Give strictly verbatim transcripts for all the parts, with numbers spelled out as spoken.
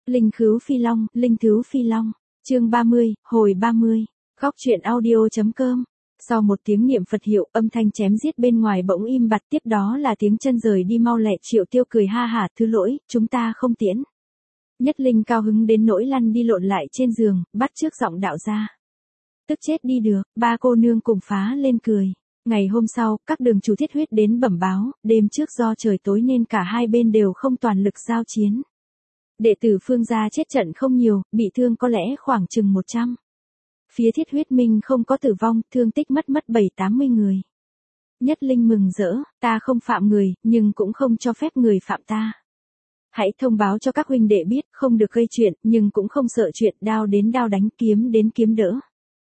Linh Khứu Phi Long, Linh Thứu Phi Long, chương ba mươi, hồi ba mươi, góc truyện audio.com. Sau một tiếng niệm Phật hiệu, âm thanh chém giết bên ngoài bỗng im bặt, tiếp đó là tiếng chân rời đi mau lẹ. Triệu Tiêu cười ha hả, thứ lỗi, chúng ta không tiễn. Nhất Linh cao hứng đến nỗi lăn đi lộn lại trên giường, bắt trước giọng đạo gia. Tức chết đi được, ba cô nương cùng phá lên cười. Ngày hôm sau, các đường chủ Thiết Huyết đến bẩm báo, đêm trước do trời tối nên cả hai bên đều không toàn lực giao chiến. Đệ tử Phương gia chết trận không nhiều, bị thương có lẽ khoảng chừng một trăm. Phía Thiết Huyết Minh không có tử vong, thương tích mất mất bảy tám mươi người. Nhất Linh mừng rỡ, ta không phạm người, nhưng cũng không cho phép người phạm ta. Hãy thông báo cho các huynh đệ biết, không được gây chuyện, nhưng cũng không sợ chuyện, đao đến đao đánh, kiếm đến kiếm đỡ.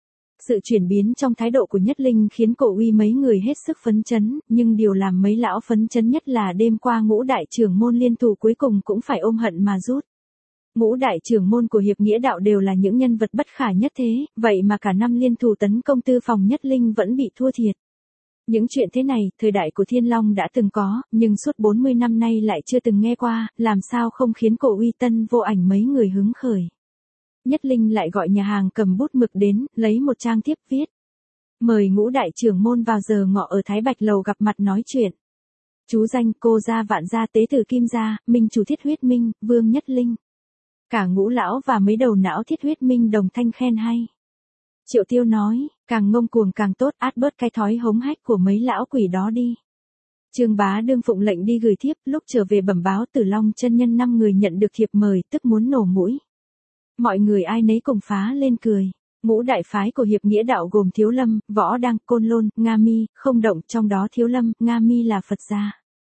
Sự chuyển biến trong thái độ của Nhất Linh khiến Cổ Uy mấy người hết sức phấn chấn, nhưng điều làm mấy lão phấn chấn nhất là đêm qua ngũ đại trưởng môn liên thủ cuối cùng cũng phải ôm hận mà rút. Ngũ đại trưởng môn của Hiệp Nghĩa Đạo đều là những nhân vật bất khả nhất thế, vậy mà cả năm liên thủ tấn công tư phòng Nhất Linh vẫn bị thua thiệt. Những chuyện thế này, thời đại của Thiên Long đã từng có, nhưng suốt bốn mươi năm nay lại chưa từng nghe qua, làm sao không khiến Cổ Uy Tân Vô Ảnh mấy người hứng khởi. Nhất Linh lại gọi nhà hàng cầm bút mực đến, lấy một trang tiếp viết. Mời ngũ đại trưởng môn vào giờ ngọ ở Thái Bạch Lầu gặp mặt nói chuyện. Chú danh cô gia vạn gia tế tử Kim gia, minh chủ Thiết Huyết Minh, Vương Nhất Linh. Cả ngũ lão và mấy đầu não Thiết Huyết Minh đồng thanh khen hay. Triệu Tiêu nói, càng ngông cuồng càng tốt, át bớt cái thói hống hách của mấy lão quỷ đó đi. Trương Bá Đương phụng lệnh đi gửi thiếp, lúc trở về bẩm báo Tử Long chân nhân năm người nhận được thiệp mời, tức muốn nổ mũi. Mọi người ai nấy cùng phá lên cười. Ngũ đại phái của Hiệp Nghĩa Đạo gồm Thiếu Lâm, Võ Đăng, Côn Lôn, Nga Mi, Không Động, trong đó Thiếu Lâm, Nga Mi là Phật gia.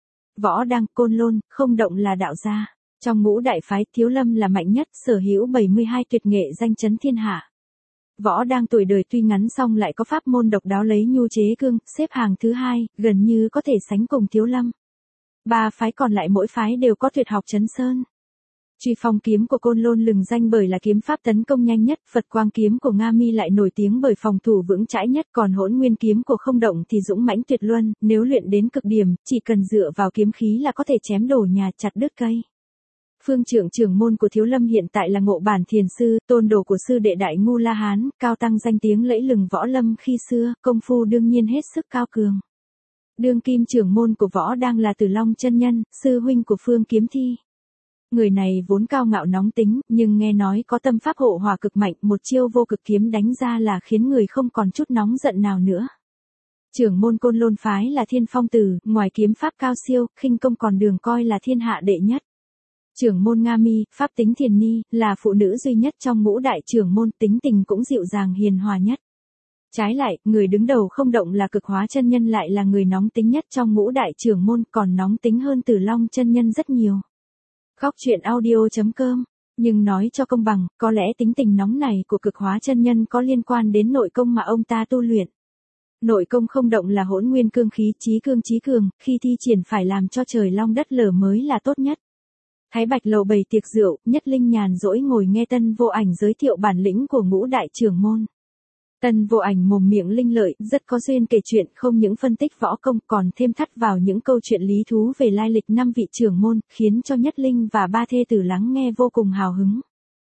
Võ Đăng, Côn Lôn, Không Động là đạo gia. Trong ngũ đại phái, Thiếu Lâm là mạnh nhất, sở hữu bảy mươi hai tuyệt nghệ danh chấn thiên hạ. Võ Đăng tuổi đời tuy ngắn song lại có pháp môn độc đáo lấy nhu chế cương, xếp hàng thứ hai, gần như có thể sánh cùng Thiếu Lâm. Ba phái còn lại mỗi phái đều có tuyệt học chấn sơn. Truy phong kiếm của Côn Lôn lừng danh bởi là kiếm pháp tấn công nhanh nhất, Phật quang kiếm của Nga Mi lại nổi tiếng bởi phòng thủ vững chãi nhất, còn Hỗn Nguyên kiếm của Không Động thì dũng mãnh tuyệt luân, nếu luyện đến cực điểm, chỉ cần dựa vào kiếm khí là có thể chém đổ nhà, chặt đứt cây. Phương trưởng trưởng môn của Thiếu Lâm hiện tại là Ngộ Bản Thiền sư, tôn đồ của sư đệ Đại Ngu La Hán, cao tăng danh tiếng lẫy lừng võ lâm khi xưa, công phu đương nhiên hết sức cao cường. Đương kim trưởng môn của Võ đang là Tử Long chân nhân, sư huynh của Phương Kiếm Thi. Người này vốn cao ngạo nóng tính, nhưng nghe nói có tâm pháp hộ hỏa cực mạnh, một chiêu vô cực kiếm đánh ra là khiến người không còn chút nóng giận nào nữa. Trưởng môn Côn Lôn phái là Thiên Phong Tử, ngoài kiếm pháp cao siêu, khinh công còn đường coi là thiên hạ đệ nhất. Trưởng môn Nga Mi, pháp tính Thiền Ni, là phụ nữ duy nhất trong ngũ đại trưởng môn, tính tình cũng dịu dàng hiền hòa nhất. Trái lại, người đứng đầu Không Động là Cực Hóa chân nhân lại là người nóng tính nhất trong ngũ đại trưởng môn, còn nóng tính hơn Tử Long chân nhân rất nhiều. Góc truyện audio.com. Nhưng nói cho công bằng, có lẽ tính tình nóng này của Cực Hóa chân nhân có liên quan đến nội công mà ông ta tu luyện. Nội công Không Động là hỗn nguyên cương khí, chí cương chí cường, khi thi triển phải làm cho trời long đất lở mới là tốt nhất. Thái Bạch Lầu bày tiệc rượu, Nhất Linh nhàn rỗi ngồi nghe Tân Vô Ảnh giới thiệu bản lĩnh của ngũ đại trưởng môn. Tân Vô Ảnh mồm miệng linh lợi, rất có duyên kể chuyện, không những phân tích võ công còn thêm thắt vào những câu chuyện lý thú về lai lịch năm vị trưởng môn, khiến cho Nhất Linh và ba thê tử lắng nghe vô cùng hào hứng.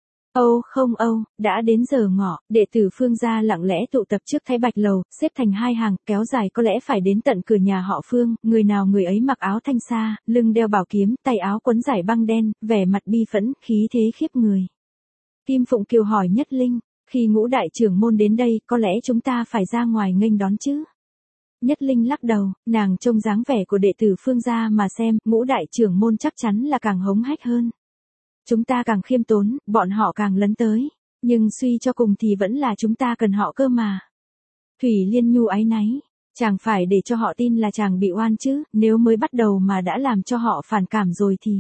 Âu không âu, đã đến giờ ngọ, đệ tử Phương gia lặng lẽ tụ tập trước Thái Bạch Lầu, xếp thành hai hàng, kéo dài có lẽ phải đến tận cửa nhà họ Phương, người nào người ấy mặc áo thanh sa, lưng đeo bảo kiếm, tay áo quấn giải băng đen, vẻ mặt bi phẫn, khí thế khiếp người. Kim Phụng Kiều hỏi Nhất Linh, khi ngũ đại trưởng môn đến đây, có lẽ chúng ta phải ra ngoài nghênh đón chứ? Nhất Linh lắc đầu, nàng trông dáng vẻ của đệ tử Phương gia mà xem, ngũ đại trưởng môn chắc chắn là càng hống hách hơn. Chúng ta càng khiêm tốn, bọn họ càng lấn tới. Nhưng suy cho cùng thì vẫn là chúng ta cần họ cơ mà. Thủy Liên Nhu áy náy. Chàng phải để cho họ tin là chàng bị oan chứ, nếu mới bắt đầu mà đã làm cho họ phản cảm rồi thì.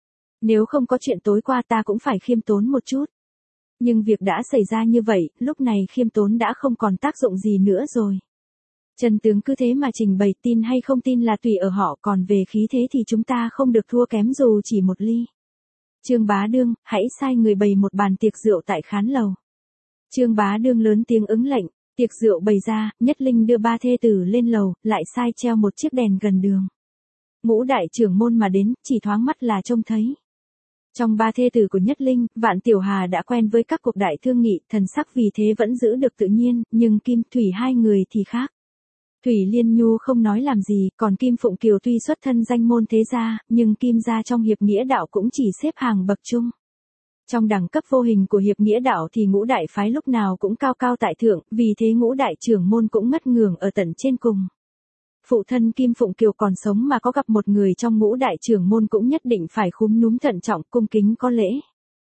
Nếu không có chuyện tối qua ta cũng phải khiêm tốn một chút. Nhưng việc đã xảy ra như vậy, lúc này khiêm tốn đã không còn tác dụng gì nữa rồi. Chân tướng cứ thế mà trình bày, tin hay không tin là tùy ở họ, còn về khí thế thì chúng ta không được thua kém dù chỉ một ly. Trương Bá Đương, hãy sai người bày một bàn tiệc rượu tại khán lầu. Trương Bá Đương lớn tiếng ứng lệnh, tiệc rượu bày ra, Nhất Linh đưa ba thê tử lên lầu, lại sai treo một chiếc đèn gần đường. Ngũ đại trưởng môn mà đến, chỉ thoáng mắt là trông thấy. Trong ba thê tử của Nhất Linh, Vạn Tiểu Hà đã quen với các cuộc đại thương nghị, thần sắc vì thế vẫn giữ được tự nhiên, nhưng Kim, Thủy hai người thì khác. Thủy Liên Nhu không nói làm gì, còn Kim Phụng Kiều tuy xuất thân danh môn thế gia, nhưng Kim gia trong hiệp nghĩa đạo cũng chỉ xếp hàng bậc trung. Trong đẳng cấp vô hình của hiệp nghĩa đạo thì ngũ đại phái lúc nào cũng cao cao tại thượng, vì thế ngũ đại trưởng môn cũng ngất ngưởng ở tận trên cùng. Phụ thân Kim Phụng Kiều còn sống mà có gặp một người trong ngũ đại trưởng môn cũng nhất định phải khúm núm thận trọng, cung kính có lễ.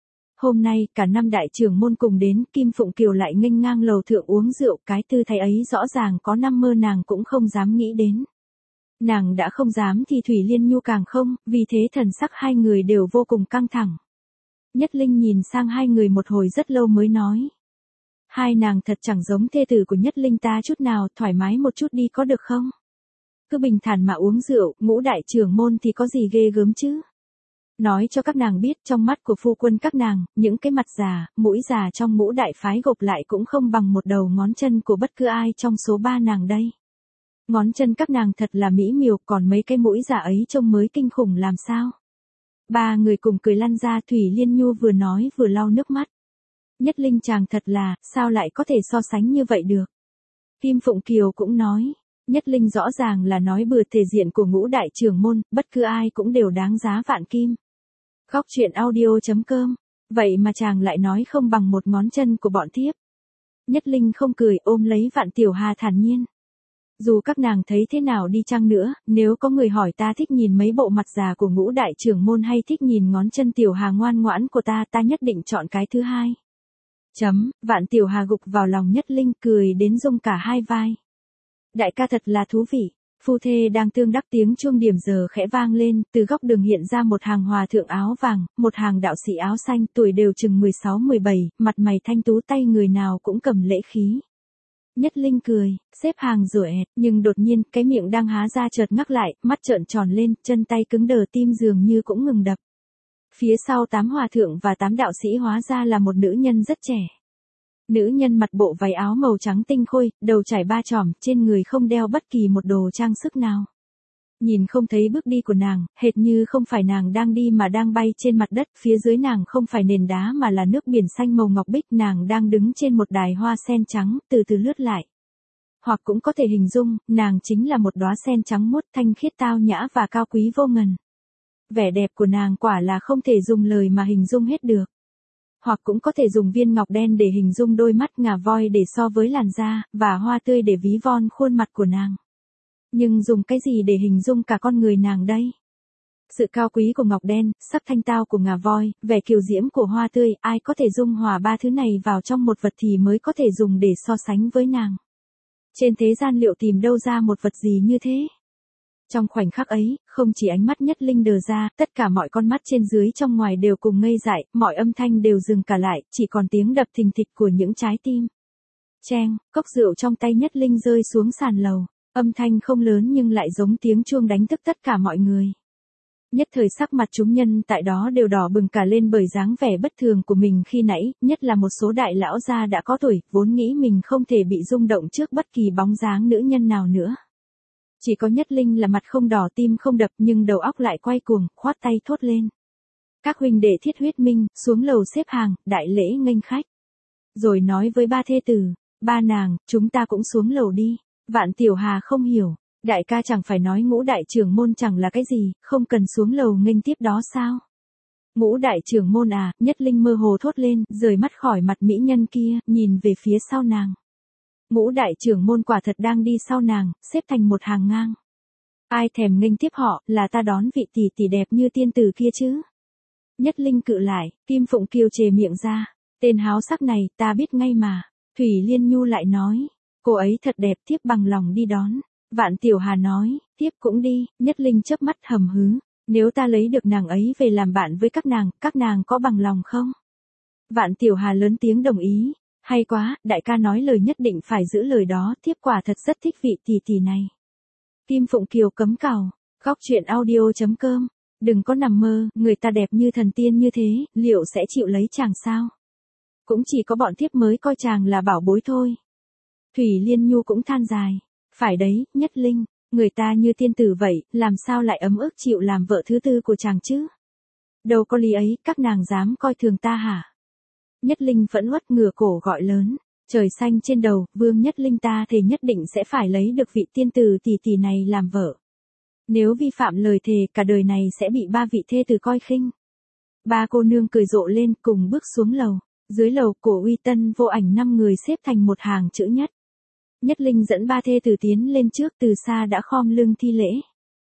Hôm nay, cả năm đại trưởng môn cùng đến, Kim Phụng Kiều lại nghênh ngang lầu thượng uống rượu, cái tư thái ấy rõ ràng có năm mơ nàng cũng không dám nghĩ đến. Nàng đã không dám thì Thủy Liên Nhu càng không, vì thế thần sắc hai người đều vô cùng căng thẳng. Nhất Linh nhìn sang hai người một hồi rất lâu mới nói. Hai nàng thật chẳng giống thê tử của Nhất Linh ta chút nào, thoải mái một chút đi có được không? Cứ bình thản mà uống rượu, ngũ đại trưởng môn thì có gì ghê gớm chứ? Nói cho các nàng biết trong mắt của phu quân các nàng, những cái mặt già, mũi già trong ngũ đại phái gộp lại cũng không bằng một đầu ngón chân của bất cứ ai trong số ba nàng đây. Ngón chân các nàng thật là mỹ miều, còn mấy cái mũi già ấy trông mới kinh khủng làm sao? Ba người cùng cười lăn ra, Thủy Liên Nhu vừa nói vừa lau nước mắt. Nhất Linh chàng thật là, sao lại có thể so sánh như vậy được? Kim Phụng Kiều cũng nói. Nhất Linh rõ ràng là nói bừa, thể diện của ngũ đại trưởng môn, bất cứ ai cũng đều đáng giá vạn kim. Khóc chuyện audio chấm com. Vậy mà chàng lại nói không bằng một ngón chân của bọn thiếp. Nhất Linh không cười, ôm lấy Vạn Tiểu Hà thản nhiên. Dù các nàng thấy thế nào đi chăng nữa, nếu có người hỏi ta thích nhìn mấy bộ mặt già của ngũ đại trưởng môn hay thích nhìn ngón chân Tiểu Hà ngoan ngoãn của ta, ta nhất định chọn cái thứ hai. Chấm, Vạn Tiểu Hà gục vào lòng Nhất Linh, cười đến rung cả hai vai. Đại ca thật là thú vị. Phu thê đang tương đắc, tiếng chuông điểm giờ khẽ vang lên, từ góc đường hiện ra một hàng hòa thượng áo vàng, một hàng đạo sĩ áo xanh, tuổi đều chừng mười sáu mười bảy, mặt mày thanh tú, tay người nào cũng cầm lễ khí. Nhất Linh cười, xếp hàng rồi ẹt, nhưng đột nhiên, cái miệng đang há ra chợt ngắc lại, mắt trợn tròn lên, chân tay cứng đờ, tim dường như cũng ngừng đập. Phía sau tám hòa thượng và tám đạo sĩ hóa ra là một nữ nhân rất trẻ. Nữ nhân mặc bộ váy áo màu trắng tinh khôi, đầu trải ba chòm, trên người không đeo bất kỳ một đồ trang sức nào. Nhìn không thấy bước đi của nàng, hệt như không phải nàng đang đi mà đang bay trên mặt đất, phía dưới nàng không phải nền đá mà là nước biển xanh màu ngọc bích, nàng đang đứng trên một đài hoa sen trắng, từ từ lướt lại. Hoặc cũng có thể hình dung, nàng chính là một đóa sen trắng muốt, thanh khiết tao nhã và cao quý vô ngần. Vẻ đẹp của nàng quả là không thể dùng lời mà hình dung hết được. Hoặc cũng có thể dùng viên ngọc đen để hình dung đôi mắt, ngà voi để so với làn da, và hoa tươi để ví von khuôn mặt của nàng. Nhưng dùng cái gì để hình dung cả con người nàng đây? Sự cao quý của ngọc đen, sắc thanh tao của ngà voi, vẻ kiều diễm của hoa tươi, ai có thể dung hòa ba thứ này vào trong một vật thì mới có thể dùng để so sánh với nàng. Trên thế gian liệu tìm đâu ra một vật gì như thế? Trong khoảnh khắc ấy, không chỉ ánh mắt Nhất Linh đờ ra, tất cả mọi con mắt trên dưới trong ngoài đều cùng ngây dại, mọi âm thanh đều dừng cả lại, chỉ còn tiếng đập thình thịch của những trái tim. Cheng, cốc rượu trong tay Nhất Linh rơi xuống sàn lầu, âm thanh không lớn nhưng lại giống tiếng chuông đánh thức tất cả mọi người. Nhất thời sắc mặt chúng nhân tại đó đều đỏ bừng cả lên bởi dáng vẻ bất thường của mình khi nãy, nhất là một số đại lão gia đã có tuổi, vốn nghĩ mình không thể bị rung động trước bất kỳ bóng dáng nữ nhân nào nữa. Chỉ có Nhất Linh là mặt không đỏ tim không đập nhưng đầu óc lại quay cuồng, khoát tay thốt lên. Các huynh đệ Thiết Huyết Minh, xuống lầu xếp hàng, đại lễ nghênh khách. Rồi nói với ba thê tử, ba nàng, chúng ta cũng xuống lầu đi. Vạn Tiểu Hà không hiểu, đại ca chẳng phải nói ngũ đại trưởng môn chẳng là cái gì, không cần xuống lầu nghênh tiếp đó sao? Ngũ đại trưởng môn à, Nhất Linh mơ hồ thốt lên, rời mắt khỏi mặt mỹ nhân kia, nhìn về phía sau nàng. Ngũ đại trưởng môn quả thật đang đi sau nàng, xếp thành một hàng ngang. Ai thèm nghênh tiếp họ, là ta đón vị tỷ tỷ đẹp như tiên tử kia chứ? Nhất Linh cự lại, Kim Phụng Kiều chề miệng ra, tên háo sắc này, ta biết ngay mà. Thủy Liên Nhu lại nói, cô ấy thật đẹp, thiếp bằng lòng đi đón. Vạn Tiểu Hà nói, thiếp cũng đi. Nhất Linh chớp mắt hầm hứ, nếu ta lấy được nàng ấy về làm bạn với các nàng, các nàng có bằng lòng không? Vạn Tiểu Hà lớn tiếng đồng ý. Hay quá, đại ca nói lời nhất định phải giữ lời đó, thiếp quả thật rất thích vị tỷ tỷ này. Kim Phụng Kiều cấm cào, khóc chuyện audio chấm com, đừng có nằm mơ, người ta đẹp như thần tiên như thế, liệu sẽ chịu lấy chàng sao? Cũng chỉ có bọn thiếp mới coi chàng là bảo bối thôi. Thủy Liên Nhu cũng than dài, phải đấy, Nhất Linh, người ta như tiên tử vậy, làm sao lại ấm ức chịu làm vợ thứ tư của chàng chứ? Đâu có lý ấy, các nàng dám coi thường ta hả? Nhất Linh phẫn uất ngửa cổ gọi lớn. Trời xanh trên đầu, Vương Nhất Linh ta thề nhất định sẽ phải lấy được vị tiên tử tỷ tỷ này làm vợ. Nếu vi phạm lời thề, cả đời này sẽ bị ba vị thê tử coi khinh. Ba cô nương cười rộ lên, cùng bước xuống lầu. Dưới lầu, Cổ Uy Tân Vô Ảnh năm người xếp thành một hàng chữ nhất. Nhất Linh dẫn ba thê tử tiến lên trước, từ xa đã khom lưng thi lễ.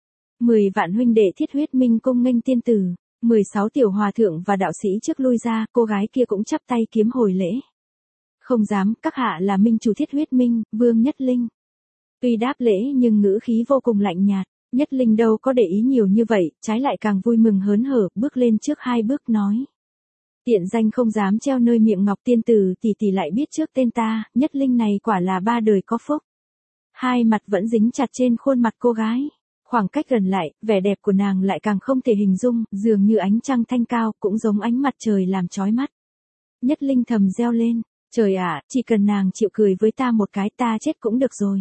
Mười vạn huynh đệ Thiết Huyết Minh cung nghênh tiên tử. Mười sáu tiểu hòa thượng và đạo sĩ trước lui ra, cô gái kia cũng chắp tay kiếm hồi lễ. Không dám, các hạ là minh chủ Thiết Huyết Minh, Vương Nhất Linh. Tuy đáp lễ nhưng ngữ khí vô cùng lạnh nhạt. Nhất Linh đâu có để ý nhiều như vậy, trái lại càng vui mừng hớn hở, bước lên trước hai bước nói. Tiện danh không dám treo nơi miệng ngọc tiên tử, tỷ tỷ lại biết trước tên ta, Nhất Linh này quả là ba đời có phúc. Hai mặt vẫn dính chặt trên khuôn mặt cô gái. Khoảng cách gần lại, vẻ đẹp của nàng lại càng không thể hình dung, dường như ánh trăng thanh cao, cũng giống ánh mặt trời làm chói mắt. Nhất Linh thầm reo lên, trời ạ, chỉ cần nàng chịu cười với ta một cái ta chết cũng được rồi.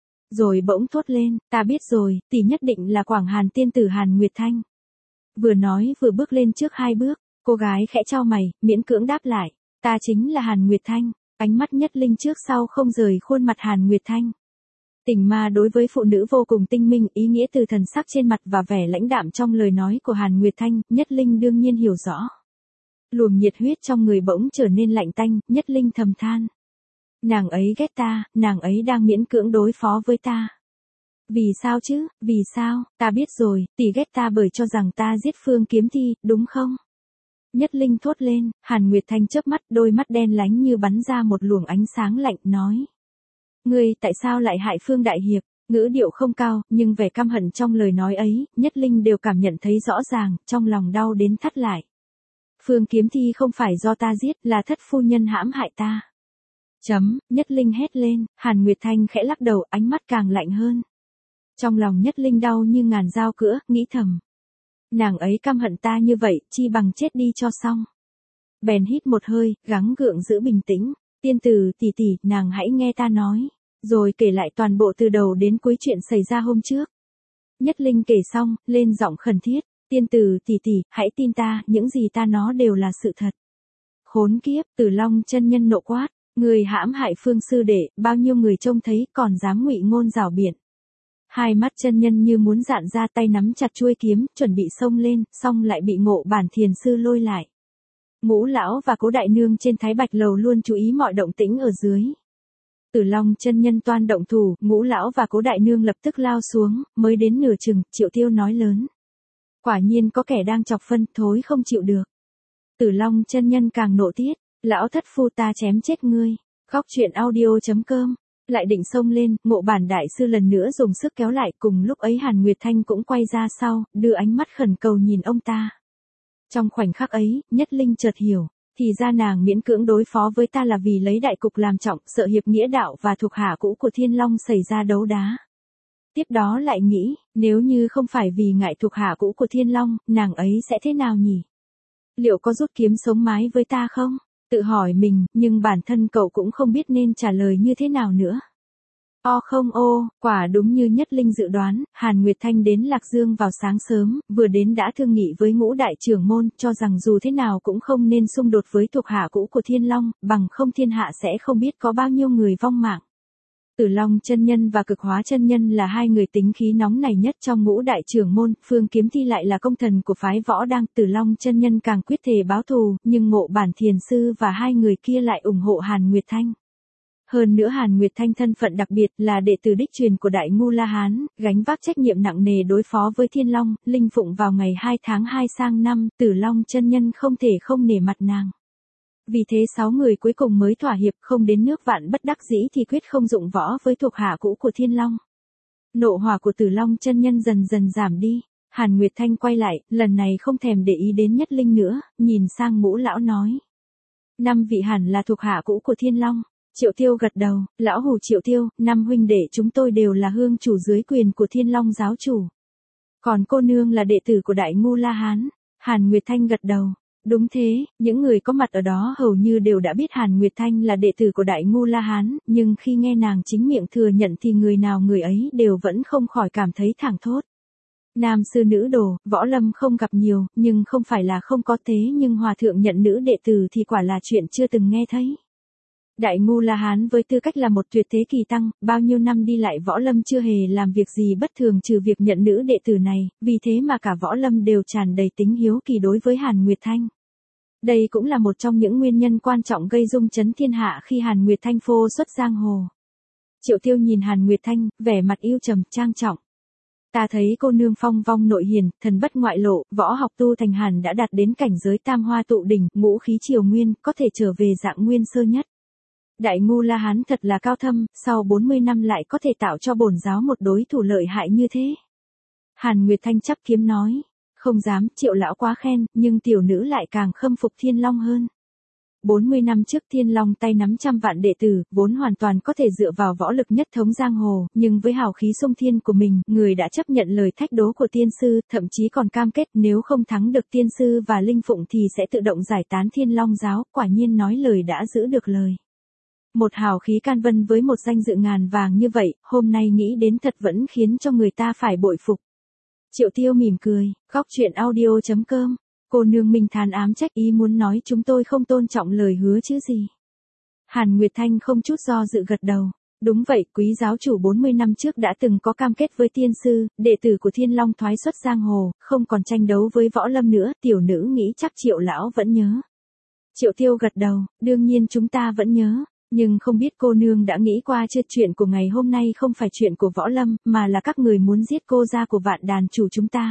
Rồi bỗng thốt lên, ta biết rồi, tỷ nhất định là Quảng Hàn tiên tử Hàn Nguyệt Thanh. Vừa nói vừa bước lên trước hai bước, cô gái khẽ chau mày, miễn cưỡng đáp lại, ta chính là Hàn Nguyệt Thanh. Ánh mắt Nhất Linh trước sau không rời khuôn mặt Hàn Nguyệt Thanh. Tình ma đối với phụ nữ vô cùng tinh minh, ý nghĩa từ thần sắc trên mặt và vẻ lãnh đạm trong lời nói của Hàn Nguyệt Thanh, Nhất Linh đương nhiên hiểu rõ. Luồng nhiệt huyết trong người bỗng trở nên lạnh tanh, Nhất Linh thầm than. Nàng ấy ghét ta, nàng ấy đang miễn cưỡng đối phó với ta. Vì sao chứ, vì sao, ta biết rồi, tỷ ghét ta bởi cho rằng ta giết Phương Kiếm Thi, đúng không? Nhất Linh thốt lên, Hàn Nguyệt Thanh chớp mắt, đôi mắt đen lánh như bắn ra một luồng ánh sáng lạnh, nói. Ngươi, tại sao lại hại Phương Đại Hiệp? Ngữ điệu không cao, nhưng vẻ căm hận trong lời nói ấy, Nhất Linh đều cảm nhận thấy rõ ràng, trong lòng đau đến thắt lại. Phương Kiếm Thi không phải do ta giết, là thất phu nhân hãm hại ta. Chấm, Nhất Linh hét lên, Hàn Nguyệt Thanh khẽ lắc đầu, ánh mắt càng lạnh hơn. Trong lòng Nhất Linh đau như ngàn dao cữa, nghĩ thầm. Nàng ấy căm hận ta như vậy, chi bằng chết đi cho xong. Bèn hít một hơi, gắng gượng giữ bình tĩnh. Tiên tử, tỷ tỷ, nàng hãy nghe ta nói. Rồi kể lại toàn bộ từ đầu đến cuối chuyện xảy ra hôm trước. Nhất Linh kể xong, lên giọng khẩn thiết. Tiên tử, tỷ tỷ, hãy tin ta, những gì ta nói đều là sự thật. Khốn kiếp, Tử Long chân nhân nộ quát. Người hãm hại Phương sư đệ, bao nhiêu người trông thấy còn dám ngụy ngôn rảo biện. Hai mắt chân nhân như muốn dạn ra, tay nắm chặt chuôi kiếm, chuẩn bị xông lên, xong lại bị Ngộ Bản thiền sư lôi lại. Ngũ lão và Cố đại nương trên Thái Bạch lầu luôn chú ý mọi động tĩnh ở dưới. Tử Long chân nhân toan động thủ, Ngũ lão và Cố đại nương lập tức lao xuống, mới đến nửa chừng, Triệu Tiêu nói lớn. Quả nhiên có kẻ đang chọc phân, thối không chịu được. Tử Long chân nhân càng nộ tiết, lão thất phu ta chém chết ngươi. Góc truyện audio chấm com. Lại định xông lên, Ngộ Bản đại sư lần nữa dùng sức kéo lại, cùng lúc ấy Hàn Nguyệt Thanh cũng quay ra sau, đưa ánh mắt khẩn cầu nhìn ông ta. Trong khoảnh khắc ấy, Nhất Linh chợt hiểu, thì ra nàng miễn cưỡng đối phó với ta là vì lấy đại cục làm trọng, sợ hiệp nghĩa đạo và thuộc hạ cũ của Thiên Long xảy ra đấu đá. Tiếp đó lại nghĩ, nếu như không phải vì ngại thuộc hạ cũ của Thiên Long, nàng ấy sẽ thế nào nhỉ? Liệu có rút kiếm sống mái với ta không? Tự hỏi mình, nhưng bản thân cậu cũng không biết nên trả lời như thế nào nữa. O không ô, quả đúng như Nhất Linh dự đoán, Hàn Nguyệt Thanh đến Lạc Dương vào sáng sớm, vừa đến đã thương nghị với Ngũ đại trưởng môn, cho rằng dù thế nào cũng không nên xung đột với thuộc hạ cũ của Thiên Long, bằng không thiên hạ sẽ không biết có bao nhiêu người vong mạng. Tử Long chân nhân và Cực Hóa chân nhân là hai người tính khí nóng nảy nhất trong Ngũ đại trưởng môn, Phương Kiếm Thi lại là công thần của phái Võ Đăng, Tử Long chân nhân càng quyết thề báo thù, nhưng Ngộ Bản thiền sư và hai người kia lại ủng hộ Hàn Nguyệt Thanh. Hơn nữa Hàn Nguyệt Thanh thân phận đặc biệt là đệ tử đích truyền của Đại Ngu La Hán, gánh vác trách nhiệm nặng nề đối phó với Thiên Long, linh phụng vào ngày hai tháng hai sang năm, Tử Long chân nhân không thể không nể mặt nàng. Vì thế sáu người cuối cùng mới thỏa hiệp, không đến nước vạn bất đắc dĩ thì quyết không dụng võ với thuộc hạ cũ của Thiên Long. Nộ hỏa của Tử Long chân nhân dần dần giảm đi, Hàn Nguyệt Thanh quay lại, lần này không thèm để ý đến Nhất Linh nữa, nhìn sang Ngũ lão nói. Năm vị hẳn là thuộc hạ cũ của Thiên Long. Triệu Tiêu gật đầu, lão hù Triệu Tiêu, năm huynh đệ chúng tôi đều là hương chủ dưới quyền của Thiên Long giáo chủ. Còn cô nương là đệ tử của Đại Ngu La Hán. Hàn Nguyệt Thanh gật đầu. Đúng thế, những người có mặt ở đó hầu như đều đã biết Hàn Nguyệt Thanh là đệ tử của Đại Ngu La Hán, nhưng khi nghe nàng chính miệng thừa nhận thì người nào người ấy đều vẫn không khỏi cảm thấy thảng thốt. Nam sư nữ đồ, võ lâm không gặp nhiều, nhưng không phải là không có thế nhưng hòa thượng nhận nữ đệ tử thì quả là chuyện chưa từng nghe thấy. Đại Ngu La Hán với tư cách là một tuyệt thế kỳ tăng, bao nhiêu năm đi lại võ lâm chưa hề làm việc gì bất thường trừ việc nhận nữ đệ tử này, vì thế mà cả võ lâm đều tràn đầy tính hiếu kỳ đối với Hàn Nguyệt Thanh. Đây cũng là một trong những nguyên nhân quan trọng gây rung chấn thiên hạ khi Hàn Nguyệt Thanh phô xuất giang hồ. Triệu Tiêu nhìn Hàn Nguyệt Thanh, vẻ mặt yêu trầm trang trọng. Ta thấy cô nương phong vong nội hiền, thần bất ngoại lộ, võ học tu thành hàn đã đạt đến cảnh giới tam hoa tụ đỉnh, ngũ khí triều nguyên, có thể trở về dạng nguyên sơ nhất. Đại Ngu La Hán thật là cao thâm, sau bốn mươi năm lại có thể tạo cho bổn giáo một đối thủ lợi hại như thế. Hàn Nguyệt Thanh chắp kiếm nói, không dám, Triệu lão quá khen, nhưng tiểu nữ lại càng khâm phục Thiên Long hơn. bốn mươi năm trước Thiên Long tay nắm trăm vạn đệ tử, vốn hoàn toàn có thể dựa vào võ lực nhất thống giang hồ, nhưng với hào khí sông thiên của mình, người đã chấp nhận lời thách đố của tiên sư, thậm chí còn cam kết nếu không thắng được tiên sư và linh phụng thì sẽ tự động giải tán Thiên Long giáo, quả nhiên nói lời đã giữ được lời. Một hào khí can vân với một danh dự ngàn vàng như vậy, hôm nay nghĩ đến thật vẫn khiến cho người ta phải bội phục. Triệu Tiêu mỉm cười, góc truyện audio chấm com. Cô nương Minh Thán ám trách ý muốn nói chúng tôi không tôn trọng lời hứa chứ gì. Hàn Nguyệt Thanh không chút do dự gật đầu. Đúng vậy, quý giáo chủ bốn mươi năm trước đã từng có cam kết với tiên sư, đệ tử của Thiên Long thoái xuất giang hồ, không còn tranh đấu với võ lâm nữa, tiểu nữ nghĩ chắc Triệu lão vẫn nhớ. Triệu Tiêu gật đầu, đương nhiên chúng ta vẫn nhớ. Nhưng không biết cô nương đã nghĩ qua chưa, chuyện của ngày hôm nay không phải chuyện của võ lâm, mà là các người muốn giết cô gia của Vạn Đàn chủ chúng ta.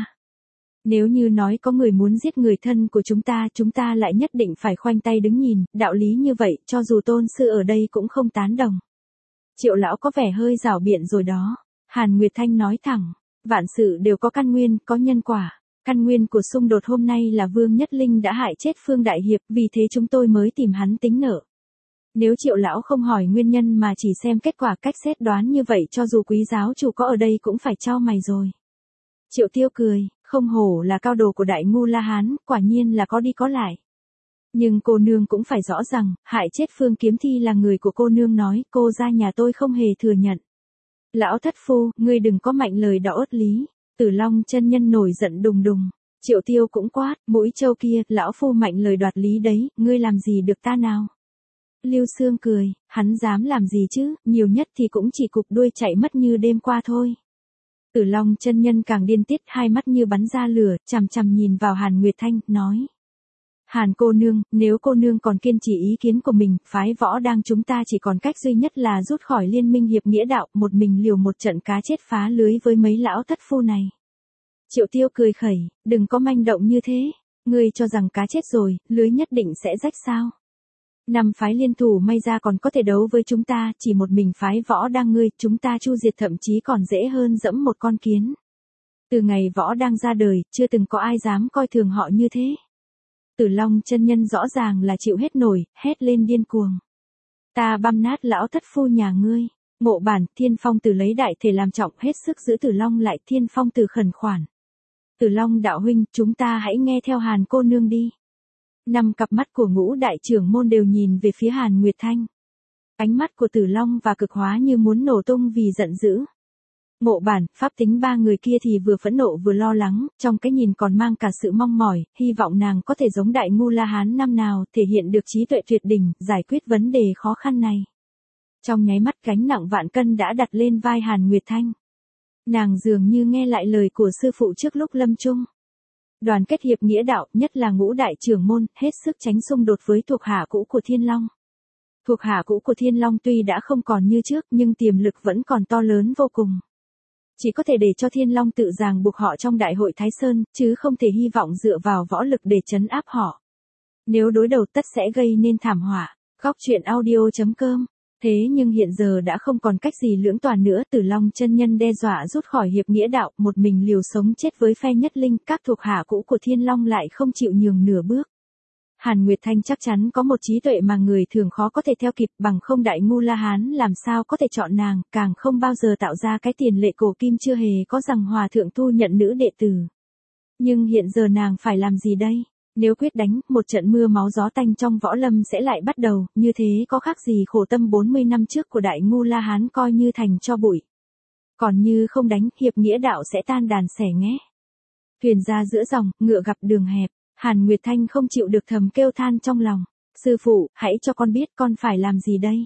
Nếu như nói có người muốn giết người thân của chúng ta, chúng ta lại nhất định phải khoanh tay đứng nhìn, đạo lý như vậy, cho dù tôn sư ở đây cũng không tán đồng. Triệu lão có vẻ hơi rảo biện rồi đó. Hàn Nguyệt Thanh nói thẳng, vạn sự đều có căn nguyên, có nhân quả. Căn nguyên của xung đột hôm nay là Vương Nhất Linh đã hại chết Phương Đại Hiệp, vì thế chúng tôi mới tìm hắn tính nợ. Nếu Triệu lão không hỏi nguyên nhân mà chỉ xem kết quả, cách xét đoán như vậy cho dù quý giáo chủ có ở đây cũng phải chau mày rồi. Triệu Tiêu cười, không hổ là cao đồ của Đại Ngu La Hán, quả nhiên là có đi có lại. Nhưng cô nương cũng phải rõ rằng, hại chết Phương Kiếm Thi là người của cô nương nói, cô gia nhà tôi không hề thừa nhận. Lão thất phu, ngươi đừng có mạnh lời đỏ ớt lý. Tử Long chân nhân nổi giận đùng đùng. Triệu Tiêu cũng quát, mũi trâu kia, lão phu mạnh lời đoạt lý đấy, ngươi làm gì được ta nào. Lưu Xương cười, hắn dám làm gì chứ, nhiều nhất thì cũng chỉ cục đuôi chạy mất như đêm qua thôi. Tử Long chân nhân càng điên tiết, hai mắt như bắn ra lửa, chằm chằm nhìn vào Hàn Nguyệt Thanh, nói. Hàn cô nương, nếu cô nương còn kiên trì ý kiến của mình, phái võ đang chúng ta chỉ còn cách duy nhất là rút khỏi liên minh hiệp nghĩa đạo, một mình liều một trận cá chết phá lưới với mấy lão thất phu này. Triệu Tiêu cười khẩy, đừng có manh động như thế, ngươi cho rằng cá chết rồi, lưới nhất định sẽ rách sao. Năm phái liên thủ may ra còn có thể đấu với chúng ta, chỉ một mình phái võ đang ngươi, chúng ta chu diệt thậm chí còn dễ hơn dẫm một con kiến. Từ ngày võ đang ra đời, chưa từng có ai dám coi thường họ như thế. Tử Long chân nhân rõ ràng là chịu hết nổi, hét lên điên cuồng. Ta băm nát lão thất phu nhà ngươi. Ngộ bản, Thiên Phong Tử lấy đại thể làm trọng, hết sức giữ Tử Long lại. Thiên Phong Tử khẩn khoản. Tử Long đạo huynh, chúng ta hãy nghe theo Hàn cô nương đi. Năm cặp mắt của ngũ đại trưởng môn đều nhìn về phía Hàn Nguyệt Thanh. Ánh mắt của Tử Long và Cực Hóa như muốn nổ tung vì giận dữ. Ngộ bản, pháp tính ba người kia thì vừa phẫn nộ vừa lo lắng, trong cái nhìn còn mang cả sự mong mỏi, hy vọng nàng có thể giống Đại Ngu La Hán năm nào, thể hiện được trí tuệ tuyệt đỉnh, giải quyết vấn đề khó khăn này. Trong nháy mắt gánh nặng vạn cân đã đặt lên vai Hàn Nguyệt Thanh. Nàng dường như nghe lại lời của sư phụ trước lúc lâm chung. Đoàn kết hiệp nghĩa đạo, nhất là ngũ đại trưởng môn, hết sức tránh xung đột với thuộc hạ cũ của Thiên Long. Thuộc hạ cũ của Thiên Long tuy đã không còn như trước nhưng tiềm lực vẫn còn to lớn vô cùng. Chỉ có thể để cho Thiên Long tự ràng buộc họ trong đại hội Thái Sơn, chứ không thể hy vọng dựa vào võ lực để trấn áp họ. Nếu đối đầu tất sẽ gây nên thảm họa. Góc truyện audio chấm com. Thế nhưng hiện giờ đã không còn cách gì lưỡng toàn nữa, Tử Long chân nhân đe dọa rút khỏi hiệp nghĩa đạo, một mình liều sống chết với phe Nhất Linh, các thuộc hạ cũ của Thiên Long lại không chịu nhường nửa bước. Hàn Nguyệt Thanh chắc chắn có một trí tuệ mà người thường khó có thể theo kịp, bằng không Đại Ngu La Hán làm sao có thể chọn nàng, càng không bao giờ tạo ra cái tiền lệ cổ kim chưa hề có rằng hòa thượng thu nhận nữ đệ tử. Nhưng hiện giờ nàng phải làm gì đây? Nếu quyết đánh, một trận mưa máu gió tanh trong võ lâm sẽ lại bắt đầu, như thế có khác gì khổ tâm bốn mươi năm trước của Đại Ngu La Hán coi như thành cho bụi. Còn như không đánh, hiệp nghĩa đạo sẽ tan đàn xẻ nghé. Thuyền ra giữa dòng, ngựa gặp đường hẹp, Hàn Nguyệt Thanh không chịu được thầm kêu than trong lòng. Sư phụ, hãy cho con biết con phải làm gì đây?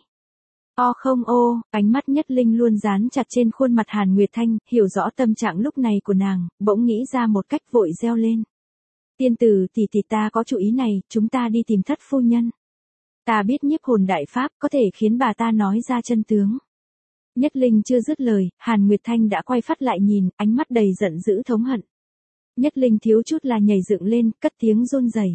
O không ô, ánh mắt Nhất Linh luôn dán chặt trên khuôn mặt Hàn Nguyệt Thanh, hiểu rõ tâm trạng lúc này của nàng, bỗng nghĩ ra một cách vội reo lên. Tiên tử tỷ tỷ ta có chủ ý này, chúng ta đi tìm thất phu nhân. Ta biết nhiếp hồn đại pháp có thể khiến bà ta nói ra chân tướng. Nhất Linh chưa dứt lời, Hàn Nguyệt Thanh đã quay phát lại nhìn, ánh mắt đầy giận dữ thống hận. Nhất Linh thiếu chút là nhảy dựng lên, cất tiếng run rẩy.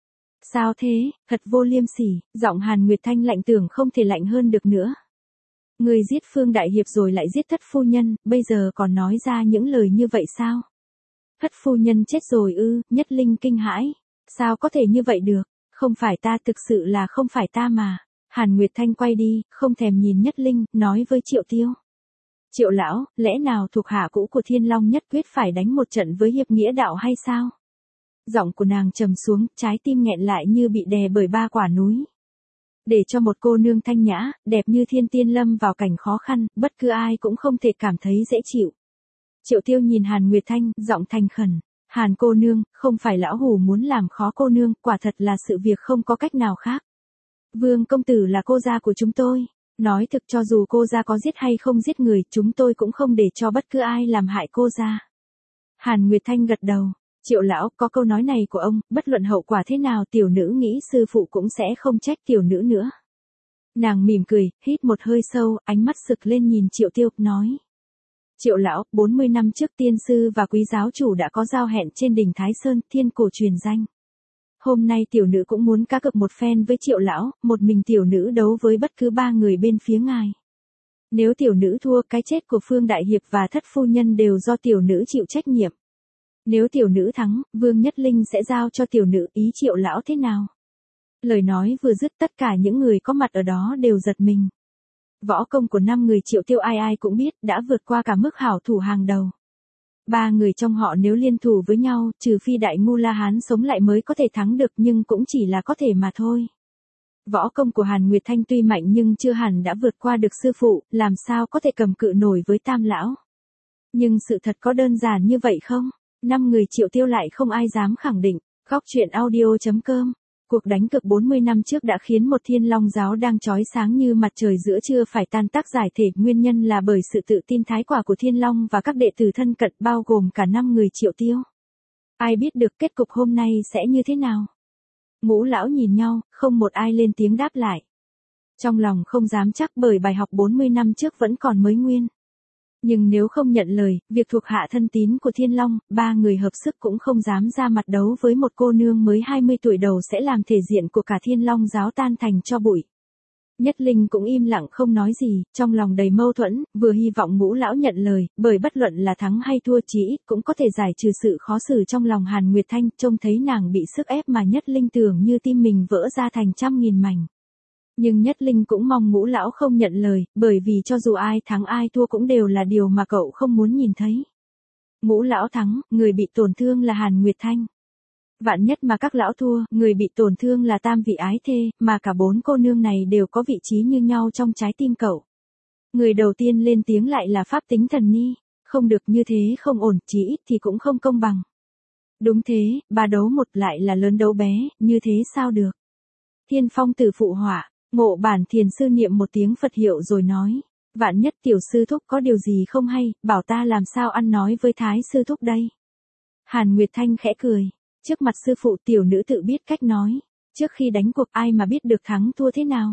Sao thế, thật vô liêm sỉ, giọng Hàn Nguyệt Thanh lạnh tưởng không thể lạnh hơn được nữa. Người giết Phương Đại Hiệp rồi lại giết thất phu nhân, bây giờ còn nói ra những lời như vậy sao? Thất phu nhân chết rồi ư? Nhất Linh kinh hãi. Sao có thể như vậy được? Không phải ta, thực sự là không phải ta mà. Hàn Nguyệt Thanh quay đi, không thèm nhìn Nhất Linh, nói với Triệu Tiêu. Triệu lão, lẽ nào thuộc hạ cũ của Thiên Long nhất quyết phải đánh một trận với hiệp nghĩa đạo hay sao? Giọng của nàng trầm xuống, trái tim nghẹn lại như bị đè bởi ba quả núi. Để cho một cô nương thanh nhã, đẹp như thiên tiên lâm vào cảnh khó khăn, bất cứ ai cũng không thể cảm thấy dễ chịu. Triệu Tiêu nhìn Hàn Nguyệt Thanh, giọng thành khẩn. Hàn cô nương, không phải lão hủ muốn làm khó cô nương, quả thật là sự việc không có cách nào khác. Vương công tử là cô gia của chúng tôi. Nói thực, cho dù cô gia có giết hay không giết người, chúng tôi cũng không để cho bất cứ ai làm hại cô gia. Hàn Nguyệt Thanh gật đầu. Triệu lão, có câu nói này của ông, bất luận hậu quả thế nào tiểu nữ nghĩ sư phụ cũng sẽ không trách tiểu nữ nữa. Nàng mỉm cười, hít một hơi sâu, ánh mắt sực lên nhìn Triệu Tiêu, nói. Triệu lão, bốn mươi năm trước tiên sư và quý giáo chủ đã có giao hẹn trên đỉnh Thái Sơn, thiên cổ truyền danh. Hôm nay tiểu nữ cũng muốn cá cược một phen với Triệu lão, một mình tiểu nữ đấu với bất cứ ba người bên phía ngài. Nếu tiểu nữ thua, cái chết của Phương Đại Hiệp và thất phu nhân đều do tiểu nữ chịu trách nhiệm. Nếu tiểu nữ thắng, Vương Nhất Linh sẽ giao cho tiểu nữ, ý Triệu lão thế nào? Lời nói vừa dứt, tất cả những người có mặt ở đó đều giật mình. Võ công của năm người Triệu Tiêu ai ai cũng biết, đã vượt qua cả mức hảo thủ hàng đầu. Ba người trong họ nếu liên thủ với nhau, trừ phi Đại Ngu La Hán sống lại mới có thể thắng được, nhưng cũng chỉ là có thể mà thôi. Võ công của Hàn Nguyệt Thanh tuy mạnh nhưng chưa hẳn đã vượt qua được sư phụ, làm sao có thể cầm cự nổi với Tam lão. Nhưng sự thật có đơn giản như vậy không? Năm người Triệu Tiêu lại không ai dám khẳng định. Góc truyện audio chấm com. Cuộc đánh cược bốn mươi năm trước đã khiến một Thiên Long giáo đang chói sáng như mặt trời giữa trưa phải tan tác giải thể, nguyên nhân là bởi sự tự tin thái quả của Thiên Long và các đệ tử thân cận bao gồm cả năm người Triệu Tiêu. Ai biết được kết cục hôm nay sẽ như thế nào? Ngũ lão nhìn nhau, không một ai lên tiếng đáp lại. Trong lòng không dám chắc bởi bài học bốn mươi năm trước vẫn còn mới nguyên. Nhưng nếu không nhận lời, việc thuộc hạ thân tín của Thiên Long, ba người hợp sức cũng không dám ra mặt đấu với một cô nương mới hai mươi tuổi đầu sẽ làm thể diện của cả Thiên Long giáo tan thành cho bụi. Nhất Linh cũng im lặng không nói gì, trong lòng đầy mâu thuẫn, vừa hy vọng Ngũ lão nhận lời, bởi bất luận là thắng hay thua chí ít cũng có thể giải trừ sự khó xử trong lòng Hàn Nguyệt Thanh, trông thấy nàng bị sức ép mà Nhất Linh tưởng như tim mình vỡ ra thành trăm nghìn mảnh. Nhưng Nhất Linh cũng mong Ngũ lão không nhận lời, bởi vì cho dù ai thắng ai thua cũng đều là điều mà cậu không muốn nhìn thấy. Ngũ lão thắng, người bị tổn thương là Hàn Nguyệt Thanh. Vạn nhất mà các lão thua, người bị tổn thương là tam vị ái thê, mà cả bốn cô nương này đều có vị trí như nhau trong trái tim cậu. Người đầu tiên lên tiếng lại là Pháp Tính Thần Ni, không được như thế không ổn, chí ít thì cũng không công bằng. Đúng thế, ba đấu một lại là lớn đấu bé, như thế sao được? Thiên Phong Tử phụ họa. Ngộ Bản thiền sư niệm một tiếng Phật hiệu rồi nói, vạn nhất tiểu sư thúc có điều gì không hay, bảo ta làm sao ăn nói với thái sư thúc đây. Hàn Nguyệt Thanh khẽ cười, trước mặt sư phụ tiểu nữ tự biết cách nói, trước khi đánh cuộc ai mà biết được thắng thua thế nào.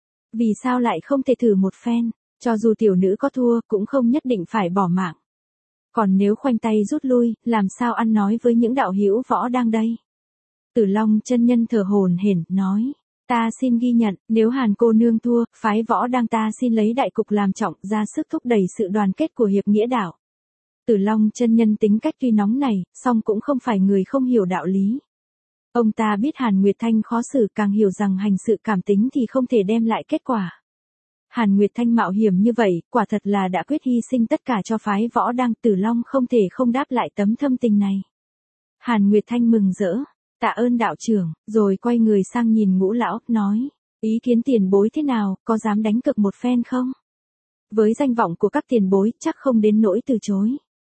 Vì sao lại không thể thử một phen, cho dù tiểu nữ có thua cũng không nhất định phải bỏ mạng. Còn nếu khoanh tay rút lui, làm sao ăn nói với những đạo hữu võ đang đây. Tử Long chân nhân thở hổn hển nói. Ta xin ghi nhận, nếu Hàn cô nương thua, phái võ đang ta xin lấy đại cục làm trọng, ra sức thúc đẩy sự đoàn kết của hiệp nghĩa đạo. Tử Long chân nhân tính cách tuy nóng này, song cũng không phải người không hiểu đạo lý. Ông ta biết Hàn Nguyệt Thanh khó xử, càng hiểu rằng hành sự cảm tính thì không thể đem lại kết quả. Hàn Nguyệt Thanh mạo hiểm như vậy, quả thật là đã quyết hy sinh tất cả cho phái võ đang. Tử Long không thể không đáp lại tấm thâm tình này. Hàn Nguyệt Thanh mừng rỡ. Tạ ơn đạo trưởng, rồi quay người sang nhìn Ngũ lão, nói, ý kiến tiền bối thế nào, có dám đánh cược một phen không? Với danh vọng của các tiền bối, chắc không đến nỗi từ chối.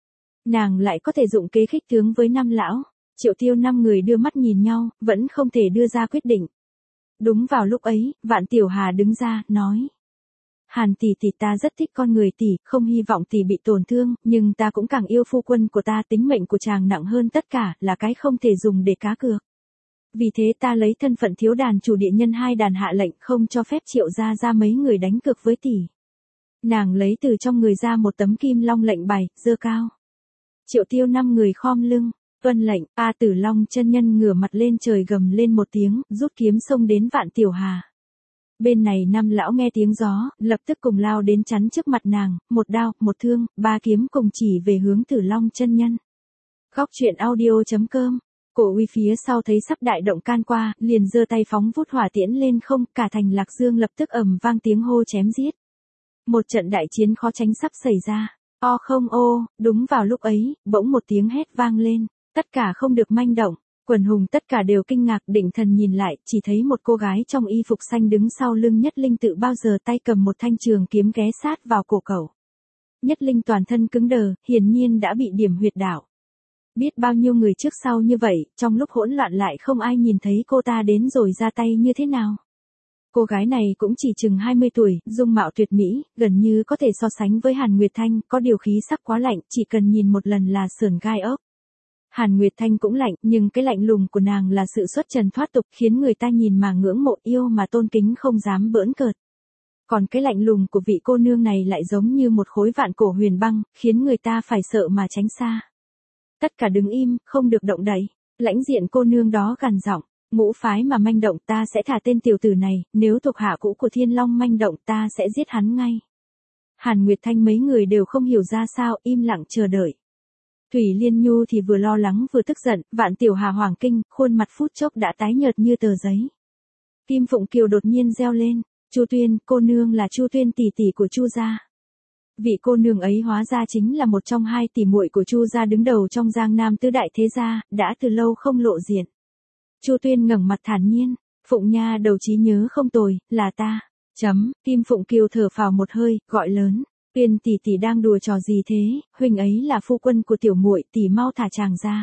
Nàng lại có thể dụng kế khích tướng với năm lão. Triệu Tiêu năm người đưa mắt nhìn nhau, vẫn không thể đưa ra quyết định. Đúng vào lúc ấy, Vạn Tiểu Hà đứng ra, nói. Hàn tỷ tỷ, ta rất thích con người tỷ, không hy vọng tỷ bị tổn thương, nhưng ta cũng càng yêu phu quân của ta, tính mệnh của chàng nặng hơn tất cả, là cái không thể dùng để cá cược. Vì thế ta lấy thân phận thiếu đàn chủ địa nhân hai đàn hạ lệnh không cho phép Triệu gia ra mấy người đánh cược với tỷ. Nàng lấy từ trong người ra một tấm kim long lệnh bài, giơ cao. Triệu Tiêu năm người khom lưng, tuân lệnh. A Tử Long chân nhân ngửa mặt lên trời gầm lên một tiếng, rút kiếm xông đến Vạn Tiểu Hà. Bên này năm lão nghe tiếng gió, lập tức cùng lao đến chắn trước mặt nàng, một đao, một thương, ba kiếm cùng chỉ về hướng Tử Long chân nhân. Góc truyện audio chấm com. Cổ Uy phía sau thấy sắp đại động can qua, liền giơ tay phóng vút hỏa tiễn lên không, cả thành Lạc Dương lập tức ầm vang tiếng hô chém giết. Một trận đại chiến khó tránh sắp xảy ra. O không ô, đúng vào lúc ấy, bỗng một tiếng hét vang lên, tất cả không được manh động. Quần hùng tất cả đều kinh ngạc, định thần nhìn lại, chỉ thấy một cô gái trong y phục xanh đứng sau lưng Nhất Linh tự bao giờ tay cầm một thanh trường kiếm ghé sát vào cổ cậu. Nhất Linh toàn thân cứng đờ, hiển nhiên đã bị điểm huyệt đạo. Biết bao nhiêu người trước sau như vậy, trong lúc hỗn loạn lại không ai nhìn thấy cô ta đến rồi ra tay như thế nào. Cô gái này cũng chỉ chừng hai mươi tuổi, dung mạo tuyệt mỹ, gần như có thể so sánh với Hàn Nguyệt Thanh, có điều khí sắc quá lạnh, chỉ cần nhìn một lần là sởn gai ốc. Hàn Nguyệt Thanh cũng lạnh, nhưng cái lạnh lùng của nàng là sự xuất trần thoát tục, khiến người ta nhìn mà ngưỡng mộ, yêu mà tôn kính, không dám bỡn cợt. Còn cái lạnh lùng của vị cô nương này lại giống như một khối vạn cổ huyền băng, khiến người ta phải sợ mà tránh xa. Tất cả đứng im, không được động đậy. Lãnh diện cô nương đó gằn giọng, ngũ phái mà manh động ta sẽ thả tên tiểu tử này, nếu thuộc hạ cũ của Thiên Long manh động ta sẽ giết hắn ngay. Hàn Nguyệt Thanh mấy người đều không hiểu ra sao, im lặng chờ đợi. Thủy Liên Nhu thì vừa lo lắng vừa tức giận, Vạn Tiểu Hà hoảng kinh, khuôn mặt phút chốc đã tái nhợt như tờ giấy. Kim Phụng Kiều đột nhiên reo lên, Chu Tuyên, cô nương là Chu Tuyên tỷ tỷ của Chu gia. Vị cô nương ấy hóa ra chính là một trong hai tỷ muội của Chu gia đứng đầu trong Giang Nam tứ đại thế gia, đã từ lâu không lộ diện. Chu Tuyên ngẩng mặt thản nhiên, Phụng nha đầu trí nhớ không tồi, là ta. Chấm, Kim Phụng Kiều thở phào một hơi, gọi lớn, Tuyên tỷ tỷ đang đùa trò gì thế, huynh ấy là phu quân của tiểu muội, tỷ mau thả chàng ra.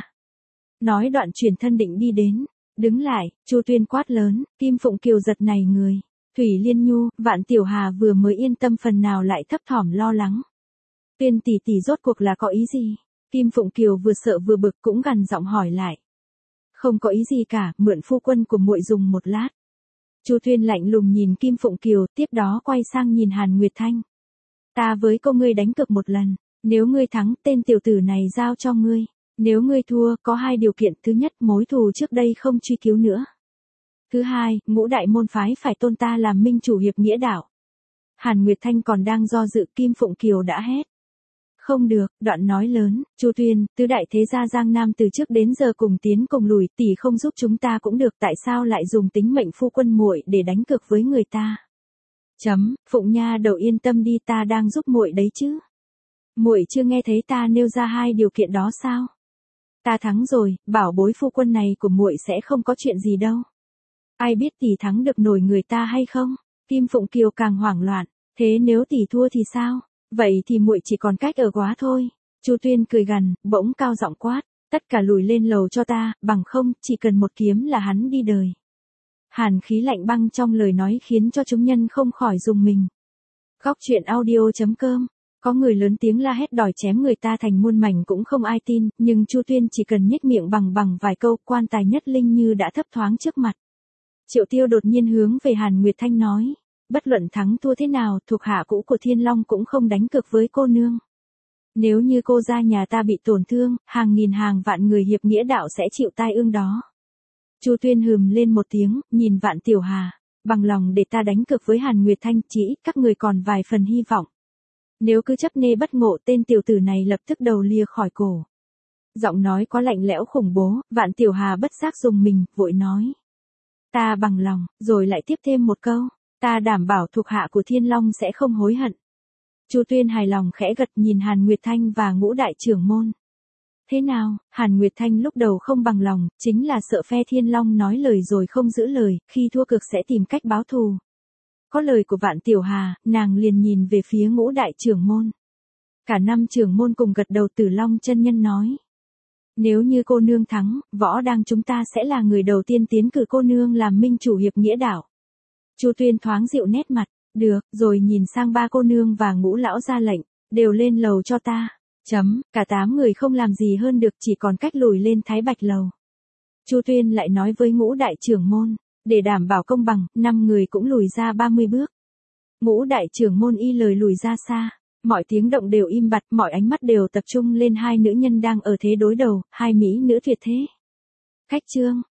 Nói đoạn chuyển thân định đi đến, đứng lại, Chu Tuyên quát lớn, Kim Phụng Kiều giật nảy người. Thủy Liên Nhu, Vạn Tiểu Hà vừa mới yên tâm phần nào lại thấp thỏm lo lắng. Tuyên tỷ tỷ rốt cuộc là có ý gì? Kim Phụng Kiều vừa sợ vừa bực cũng gằn giọng hỏi lại. Không có ý gì cả, mượn phu quân của muội dùng một lát. Chu Tuyên lạnh lùng nhìn Kim Phụng Kiều, tiếp đó quay sang nhìn Hàn Nguyệt Thanh. Ta với cô ngươi đánh cược một lần, nếu ngươi thắng, tên tiểu tử này giao cho ngươi. Nếu ngươi thua, có hai điều kiện, thứ nhất, mối thù trước đây không truy cứu nữa. Thứ hai, ngũ đại môn phái phải tôn ta làm minh chủ hiệp nghĩa đạo. Hàn Nguyệt Thanh còn đang do dự, Kim Phụng Kiều đã hét. Không được, đoạn nói lớn, Chu Tuyên, tứ đại thế gia Giang Nam từ trước đến giờ cùng tiến cùng lùi, tỷ không giúp chúng ta cũng được, tại sao lại dùng tính mệnh phu quân muội để đánh cược với người ta? Chấm, Phụng nha đầu yên tâm đi, ta đang giúp muội đấy chứ. Muội chưa nghe thấy ta nêu ra hai điều kiện đó sao? Ta thắng rồi, bảo bối phu quân này của muội sẽ không có chuyện gì đâu. Ai biết tỷ thắng được nổi người ta hay không? Kim Phụng Kiều càng hoảng loạn, thế nếu tỷ thua thì sao? Vậy thì muội chỉ còn cách ở quá thôi. Chu Tuyên cười gằn, bỗng cao giọng quát, tất cả lùi lên lầu cho ta, bằng không, chỉ cần một kiếm là hắn đi đời. Hàn khí lạnh băng trong lời nói khiến cho chúng nhân không khỏi rùng mình. Góc truyện audio chấm com. Có người lớn tiếng la hét đòi chém người ta thành muôn mảnh cũng không ai tin, nhưng Chu Tuyên chỉ cần nhếch miệng bằng bằng vài câu, quan tài Nhất Linh như đã thấp thoáng trước mặt. Triệu Tiêu đột nhiên hướng về Hàn Nguyệt Thanh nói, bất luận thắng thua thế nào, thuộc hạ cũ của Thiên Long cũng không đánh cược với cô nương. Nếu như cô gia nhà ta bị tổn thương, hàng nghìn hàng vạn người hiệp nghĩa đạo sẽ chịu tai ương đó. Chu Tuyên hừm lên một tiếng, nhìn Vạn Tiểu Hà, bằng lòng để ta đánh cược với Hàn Nguyệt Thanh, chỉ các người còn vài phần hy vọng. Nếu cứ chấp nê bất ngộ, tên tiểu tử này lập tức đầu lìa khỏi cổ. Giọng nói có lạnh lẽo khủng bố, Vạn Tiểu Hà bất giác dùng mình, vội nói. Ta bằng lòng, rồi lại tiếp thêm một câu, ta đảm bảo thuộc hạ của Thiên Long sẽ không hối hận. Chu Tuyên hài lòng khẽ gật nhìn Hàn Nguyệt Thanh và ngũ đại trưởng môn. Thế nào, Hàn Nguyệt Thanh lúc đầu không bằng lòng, chính là sợ phe Thiên Long nói lời rồi không giữ lời, khi thua cực sẽ tìm cách báo thù. Có lời của Vạn Tiểu Hà, nàng liền nhìn về phía ngũ đại trưởng môn. Cả năm trưởng môn cùng gật đầu. Tử Long chân nhân nói. Nếu như cô nương thắng, võ đang chúng ta sẽ là người đầu tiên tiến cử cô nương làm minh chủ hiệp nghĩa đảo. Chu Tuyên thoáng dịu nét mặt. Được, rồi nhìn sang ba cô nương và Ngũ lão ra lệnh, đều lên lầu cho ta. Chấm, cả tám người không làm gì hơn được, chỉ còn cách lùi lên Thái Bạch lầu. Chu Tuyên lại nói với Ngũ đại trưởng môn, để đảm bảo công bằng, năm người cũng lùi ra ba mươi bước. Ngũ đại trưởng môn y lời lùi ra xa, mọi tiếng động đều im bặt, mọi ánh mắt đều tập trung lên hai nữ nhân đang ở thế đối đầu, hai mỹ nữ tuyệt thế. Khách trương,